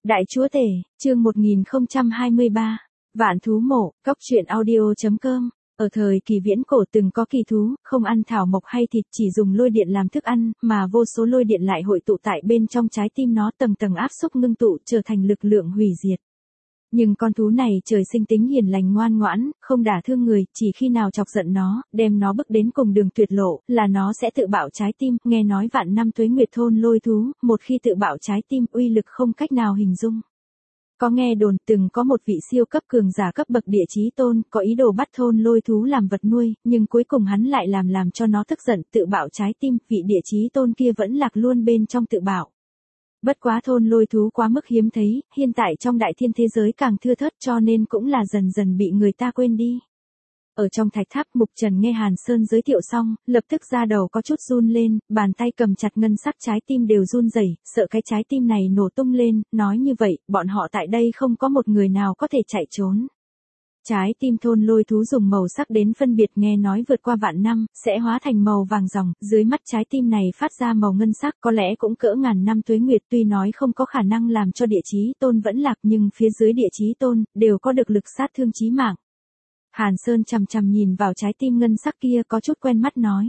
Đại Chúa Tể, chương 1023, Vạn Thú Mộ, Cóc truyện audio.com. Ở thời kỳ viễn cổ từng có kỳ thú, không ăn thảo mộc hay thịt, chỉ dùng lôi điện làm thức ăn, mà vô số lôi điện lại hội tụ tại bên trong trái tim nó, tầng tầng áp xúc ngưng tụ trở thành lực lượng hủy diệt. Nhưng con thú này trời sinh tính hiền lành ngoan ngoãn, không đả thương người, chỉ khi nào chọc giận nó, đem nó bước đến cùng đường tuyệt lộ, là nó sẽ tự bạo trái tim. Nghe nói vạn năm tuế nguyệt thôn lôi thú, một khi tự bạo trái tim, uy lực không cách nào hình dung. Có nghe đồn từng có một vị siêu cấp cường giả cấp bậc địa chí tôn, có ý đồ bắt thôn lôi thú làm vật nuôi, nhưng cuối cùng hắn lại làm cho nó tức giận, tự bạo trái tim, vị địa chí tôn kia vẫn lạc luôn bên trong tự bạo. Bất quá thôn lôi thú quá mức hiếm thấy, hiện tại trong đại thiên thế giới càng thưa thớt, cho nên cũng là dần dần bị người ta quên đi. Ở trong thạch tháp, Mục Trần nghe Hàn Sơn giới thiệu xong, lập tức da đầu có chút run lên, bàn tay cầm chặt ngân sắc trái tim đều run rẩy, sợ cái trái tim này nổ tung lên, nói như vậy, bọn họ tại đây không có một người nào có thể chạy trốn. Trái tim thôn lôi thú dùng màu sắc đến phân biệt, nghe nói vượt qua vạn năm, sẽ hóa thành màu vàng ròng, dưới mắt trái tim này phát ra màu ngân sắc, có lẽ cũng cỡ ngàn năm tuế nguyệt, tuy nói không có khả năng làm cho địa chí tôn vẫn lạc, nhưng phía dưới địa chí tôn, đều có được lực sát thương chí mạng. Hàn Sơn chằm chằm nhìn vào trái tim ngân sắc kia, có chút quen mắt nói.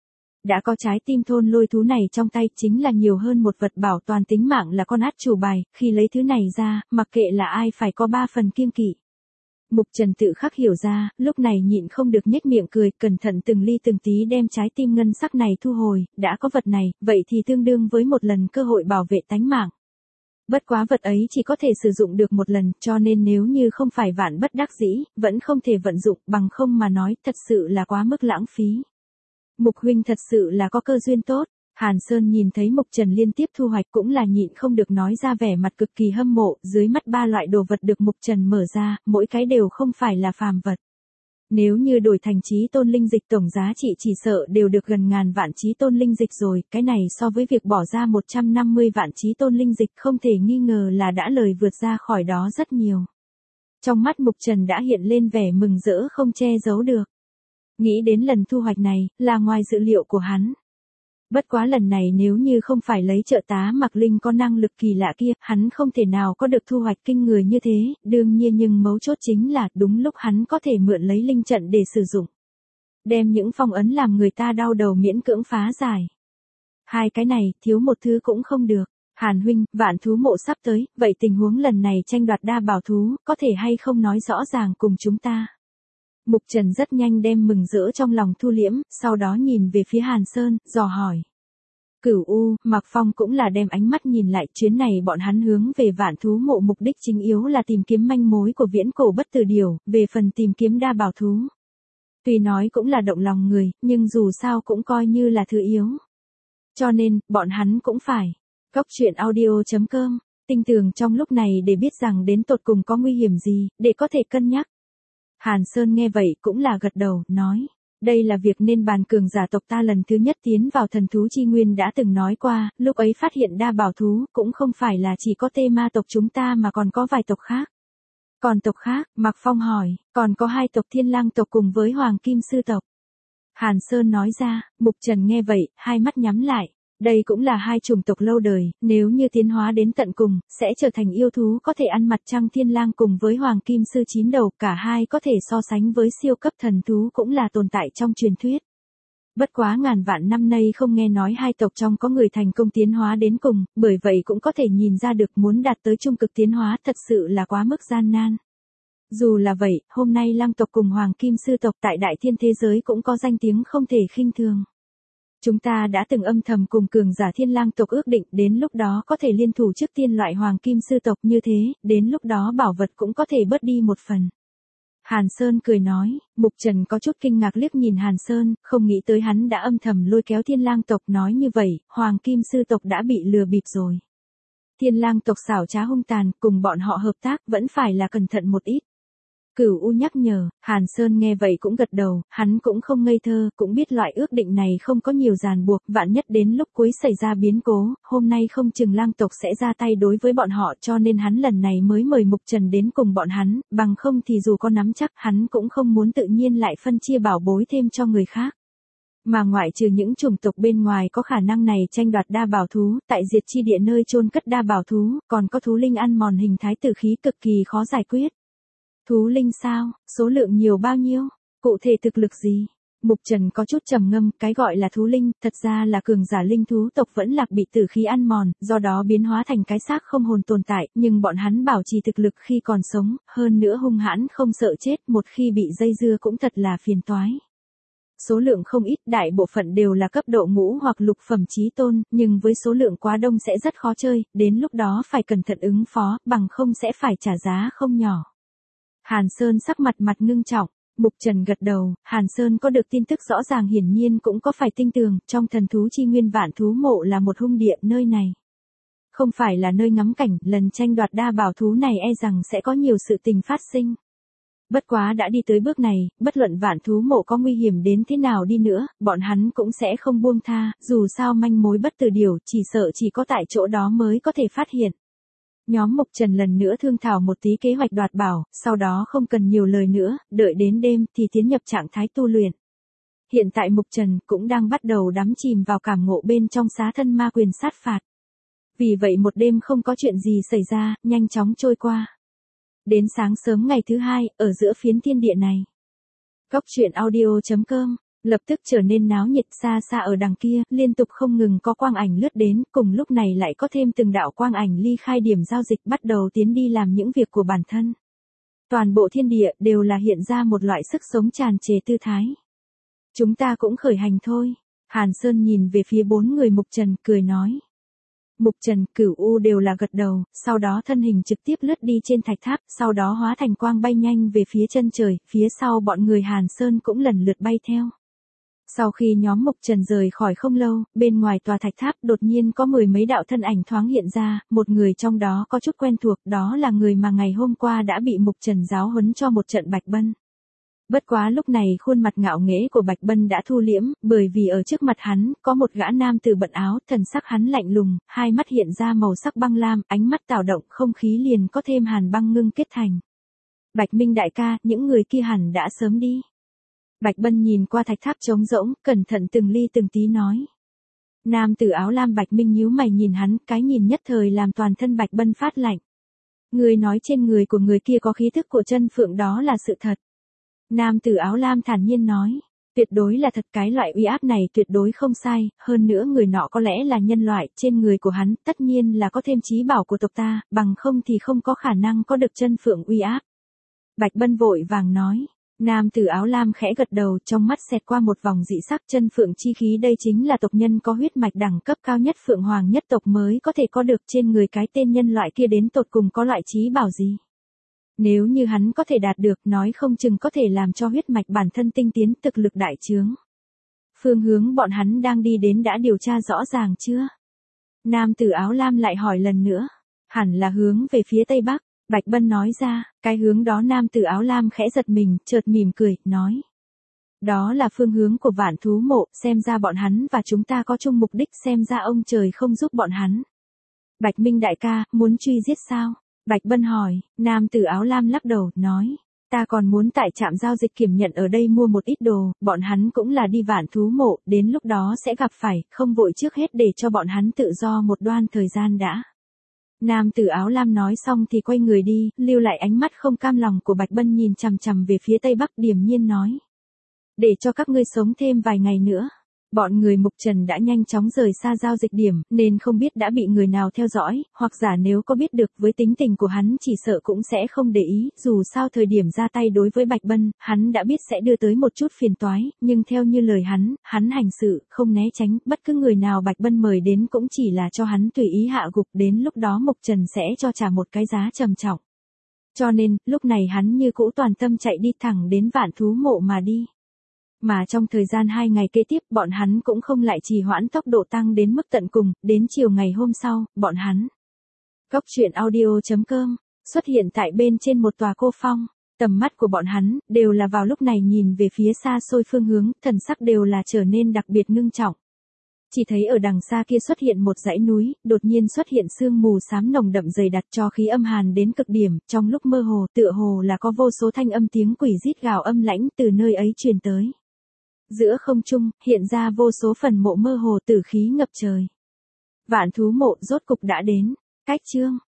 Đã có trái tim thôn lôi thú này trong tay, chính là nhiều hơn một vật bảo toàn tính mạng, là con át chủ bài, khi lấy thứ này ra, mặc kệ là ai phải có 3 phần kiêng kỵ. Mục Trần tự khắc hiểu ra, lúc này nhịn không được nhếch miệng cười, cẩn thận từng ly từng tí đem trái tim ngân sắc này thu hồi, đã có vật này, vậy thì tương đương với một lần cơ hội bảo vệ tánh mạng. Bất quá vật ấy chỉ có thể sử dụng được một lần, cho nên nếu như không phải vạn bất đắc dĩ, vẫn không thể vận dụng, bằng không mà nói, thật sự là quá mức lãng phí. Mục huynh thật sự là có cơ duyên tốt. Hàn Sơn nhìn thấy Mục Trần liên tiếp thu hoạch cũng là nhịn không được nói ra vẻ mặt cực kỳ hâm mộ, dưới mắt 3 loại đồ vật được Mục Trần mở ra, mỗi cái đều không phải là phàm vật. Nếu như đổi thành chí tôn linh dịch, tổng giá trị chỉ sợ đều được gần ngàn vạn chí tôn linh dịch rồi, cái này so với việc bỏ ra 150 vạn chí tôn linh dịch không thể nghi ngờ là đã lời vượt ra khỏi đó rất nhiều. Trong mắt Mục Trần đã hiện lên vẻ mừng rỡ không che giấu được. Nghĩ đến lần thu hoạch này, là ngoài dự liệu của hắn. Bất quá lần này nếu như không phải lấy trợ tá Mạc Linh có năng lực kỳ lạ kia, hắn không thể nào có được thu hoạch kinh người như thế, đương nhiên nhưng mấu chốt chính là đúng lúc hắn có thể mượn lấy linh trận để sử dụng. Đem những phong ấn làm người ta đau đầu miễn cưỡng phá giải. Hai cái này, thiếu một thứ cũng không được. Hàn huynh, vạn thú mộ sắp tới, vậy tình huống lần này tranh đoạt đa bảo thú, có thể hay không nói rõ ràng cùng chúng ta? Mục Trần rất nhanh đem mừng rỡ trong lòng thu liễm, sau đó nhìn về phía Hàn Sơn, dò hỏi. Cửu U, Mạc Phong cũng là đem ánh mắt nhìn lại, chuyến này bọn hắn hướng về vạn thú mộ mục đích chính yếu là tìm kiếm manh mối của viễn cổ bất tử điểu, về phần tìm kiếm đa bảo thú. Tuy nói cũng là động lòng người, nhưng dù sao cũng coi như là thứ yếu. Cho nên, bọn hắn cũng phải. Cóc truyện audio.com, tinh tường trong lúc này để biết rằng đến tột cùng có nguy hiểm gì, để có thể cân nhắc. Hàn Sơn nghe vậy cũng là gật đầu, nói. Đây là việc nên bàn, cường giả tộc ta lần thứ nhất tiến vào thần thú chi nguyên đã từng nói qua, lúc ấy phát hiện đa bảo thú, cũng không phải là chỉ có Tê Ma tộc chúng ta mà còn có vài tộc khác. Còn tộc khác, Mạc Phong hỏi, còn có 2 tộc Thiên Lang tộc cùng với Hoàng Kim Sư tộc. Hàn Sơn nói ra, Mục Trần nghe vậy, hai mắt nhắm lại. Đây cũng là 2 chủng tộc lâu đời, nếu như tiến hóa đến tận cùng, sẽ trở thành yêu thú có thể ăn mặt trăng Thiên Lang cùng với Hoàng Kim Sư 9 đầu, cả hai có thể so sánh với siêu cấp thần thú cũng là tồn tại trong truyền thuyết. Bất quá ngàn vạn năm nay không nghe nói 2 tộc trong có người thành công tiến hóa đến cùng, bởi vậy cũng có thể nhìn ra được muốn đạt tới trung cực tiến hóa thật sự là quá mức gian nan. Dù là vậy, hôm nay Lang tộc cùng Hoàng Kim Sư tộc tại đại thiên thế giới cũng có danh tiếng không thể khinh thường. Chúng ta đã từng âm thầm cùng cường giả Thiên Lang tộc ước định, đến lúc đó có thể liên thủ trước tiên loại Hoàng Kim Sư tộc, như thế, đến lúc đó bảo vật cũng có thể bớt đi một phần. Hàn Sơn cười nói. Mục Trần có chút kinh ngạc liếc nhìn Hàn Sơn, không nghĩ tới hắn đã âm thầm lôi kéo Thiên Lang tộc, nói như vậy, Hoàng Kim Sư tộc đã bị lừa bịp rồi. Thiên Lang tộc xảo trá hung tàn, cùng bọn họ hợp tác vẫn phải là cẩn thận một ít. Cửu U nhắc nhở. Hàn Sơn nghe vậy cũng gật đầu, hắn cũng không ngây thơ, cũng biết loại ước định này không có nhiều ràng buộc, vạn nhất đến lúc cuối xảy ra biến cố, hôm nay không chừng Lang tộc sẽ ra tay đối với bọn họ, cho nên hắn lần này mới mời Mục Trần đến cùng bọn hắn, bằng không thì dù có nắm chắc, hắn cũng không muốn tự nhiên lại phân chia bảo bối thêm cho người khác. Mà ngoại trừ những chủng tộc bên ngoài có khả năng này tranh đoạt đa bảo thú, tại diệt chi địa nơi chôn cất đa bảo thú, còn có thú linh ăn mòn hình thái tử khí cực kỳ khó giải quyết. Thú linh sao, số lượng nhiều bao nhiêu, cụ thể thực lực gì? Mục Trần có chút trầm ngâm, cái gọi là thú linh, thật ra là cường giả linh thú tộc vẫn lạc bị tử khí ăn mòn, do đó biến hóa thành cái xác không hồn tồn tại, nhưng bọn hắn bảo trì thực lực khi còn sống, hơn nữa hung hãn không sợ chết, một khi bị dây dưa cũng thật là phiền toái. Số lượng không ít, đại bộ phận đều là cấp độ ngũ hoặc lục phẩm chí tôn, nhưng với số lượng quá đông sẽ rất khó chơi, đến lúc đó phải cẩn thận ứng phó, bằng không sẽ phải trả giá không nhỏ. Hàn Sơn sắc mặt ngưng trọng. Mục Trần gật đầu, Hàn Sơn có được tin tức rõ ràng hiển nhiên cũng có phải tin tưởng, trong thần thú chi nguyên vạn thú mộ là một hung địa, nơi này không phải là nơi ngắm cảnh, lần tranh đoạt đa bảo thú này e rằng sẽ có nhiều sự tình phát sinh. Bất quá đã đi tới bước này, bất luận vạn thú mộ có nguy hiểm đến thế nào đi nữa, bọn hắn cũng sẽ không buông tha, dù sao manh mối bất tử điều, chỉ sợ chỉ có tại chỗ đó mới có thể phát hiện. Nhóm Mục Trần lần nữa thương thảo một tí kế hoạch đoạt bảo, sau đó không cần nhiều lời nữa, đợi đến đêm thì tiến nhập trạng thái tu luyện. Hiện tại Mục Trần cũng đang bắt đầu đắm chìm vào cảm ngộ bên trong xá thân ma quyền sát phạt. Vì vậy một đêm không có chuyện gì xảy ra, nhanh chóng trôi qua. Đến sáng sớm ngày thứ hai, ở giữa phiến thiên địa này. Cóc truyện audio.com lập tức trở nên náo nhiệt, xa xa ở đằng kia, liên tục không ngừng có quang ảnh lướt đến, cùng lúc này lại có thêm từng đạo quang ảnh ly khai điểm giao dịch bắt đầu tiến đi làm những việc của bản thân. Toàn bộ thiên địa đều là hiện ra một loại sức sống tràn trề tư thái. Chúng ta cũng khởi hành thôi. Hàn Sơn nhìn về phía 4 người Mục Trần, cười nói. Mục Trần, Cửu U đều là gật đầu, sau đó thân hình trực tiếp lướt đi trên thạch tháp, sau đó hóa thành quang bay nhanh về phía chân trời, phía sau bọn người Hàn Sơn cũng lần lượt bay theo. Sau khi nhóm Mục Trần rời khỏi không lâu, bên ngoài tòa thạch tháp đột nhiên có 10 mấy đạo thân ảnh thoáng hiện ra, một người trong đó có chút quen thuộc, đó là người mà ngày hôm qua đã bị Mục Trần giáo huấn cho một trận Bạch Bân. Bất quá lúc này khuôn mặt ngạo nghễ của Bạch Bân đã thu liễm, bởi vì ở trước mặt hắn, có một gã nam tử bận áo, thần sắc hắn lạnh lùng, hai mắt hiện ra màu sắc băng lam, ánh mắt tảo động, không khí liền có thêm hàn băng ngưng kết thành. Bạch Minh đại ca, những người kia hẳn đã sớm đi. Bạch Bân nhìn qua thạch tháp trống rỗng, cẩn thận từng ly từng tí nói. Nam tử áo lam Bạch Minh nhíu mày nhìn hắn, cái nhìn nhất thời làm toàn thân Bạch Bân phát lạnh. Người nói trên người của người kia có khí thức của chân phượng đó là sự thật. Nam tử áo lam thản nhiên nói. Tuyệt đối là thật, cái loại uy áp này tuyệt đối không sai, hơn nữa người nọ có lẽ là nhân loại, trên người của hắn tất nhiên là có thêm chí bảo của tộc ta, bằng không thì không có khả năng có được chân phượng uy áp. Bạch Bân vội vàng nói. Nam tử áo lam khẽ gật đầu, trong mắt xẹt qua một vòng dị sắc, chân phượng chi khí đây chính là tộc nhân có huyết mạch đẳng cấp cao nhất phượng hoàng nhất tộc mới có thể có được, trên người cái tên nhân loại kia đến tột cùng có loại chí bảo gì. Nếu như hắn có thể đạt được, nói không chừng có thể làm cho huyết mạch bản thân tinh tiến, thực lực đại trướng. Phương hướng bọn hắn đang đi đến đã điều tra rõ ràng chưa? Nam tử áo lam lại hỏi lần nữa. Hẳn là hướng về phía tây bắc. Bạch Bân nói ra, cái hướng đó nam tử áo lam khẽ giật mình, chợt mỉm cười, nói. Đó là phương hướng của vạn thú mộ, xem ra bọn hắn và chúng ta có chung mục đích, xem ra ông trời không giúp bọn hắn. Bạch Minh đại ca, muốn truy giết sao? Bạch Bân hỏi, nam tử áo lam lắc đầu, nói. Ta còn muốn tại trạm giao dịch kiểm nhận ở đây mua một ít đồ, bọn hắn cũng là đi vạn thú mộ, đến lúc đó sẽ gặp phải, không vội trước hết để cho bọn hắn tự do một đoạn thời gian đã. Nam tử áo lam nói xong thì quay người đi, lưu lại ánh mắt không cam lòng của Bạch Bân nhìn chằm chằm về phía tây bắc, điềm nhiên nói. Để cho các ngươi sống thêm vài ngày nữa. Bọn người Mục Trần đã nhanh chóng rời xa giao dịch điểm, nên không biết đã bị người nào theo dõi, hoặc giả nếu có biết được với tính tình của hắn chỉ sợ cũng sẽ không để ý, dù sao thời điểm ra tay đối với Bạch Bân, hắn đã biết sẽ đưa tới một chút phiền toái, nhưng theo như lời hắn hành sự, không né tránh, bất cứ người nào Bạch Bân mời đến cũng chỉ là cho hắn tùy ý hạ gục, đến lúc đó Mục Trần sẽ cho trả một cái giá trầm trọng. Cho nên, lúc này hắn như cũ toàn tâm chạy đi thẳng đến vạn thú mộ mà đi. Mà trong thời gian 2 ngày kế tiếp bọn hắn cũng không lại trì hoãn tốc độ tăng đến mức tận cùng, đến chiều ngày hôm sau, bọn hắn. Cóc truyện audio.com xuất hiện tại bên trên một tòa cô phong, tầm mắt của bọn hắn đều là vào lúc này nhìn về phía xa xôi phương hướng, thần sắc đều là trở nên đặc biệt ngưng trọng. Chỉ thấy ở đằng xa kia xuất hiện một dãy núi, đột nhiên xuất hiện sương mù xám nồng đậm dày đặc cho khí âm hàn đến cực điểm, trong lúc mơ hồ tựa hồ là có vô số thanh âm tiếng quỷ rít gào âm lãnh từ nơi ấy truyền tới. Giữa không trung, hiện ra vô số phần mộ mơ hồ tử khí ngập trời. Vạn thú mộ rốt cục đã đến. Cách chương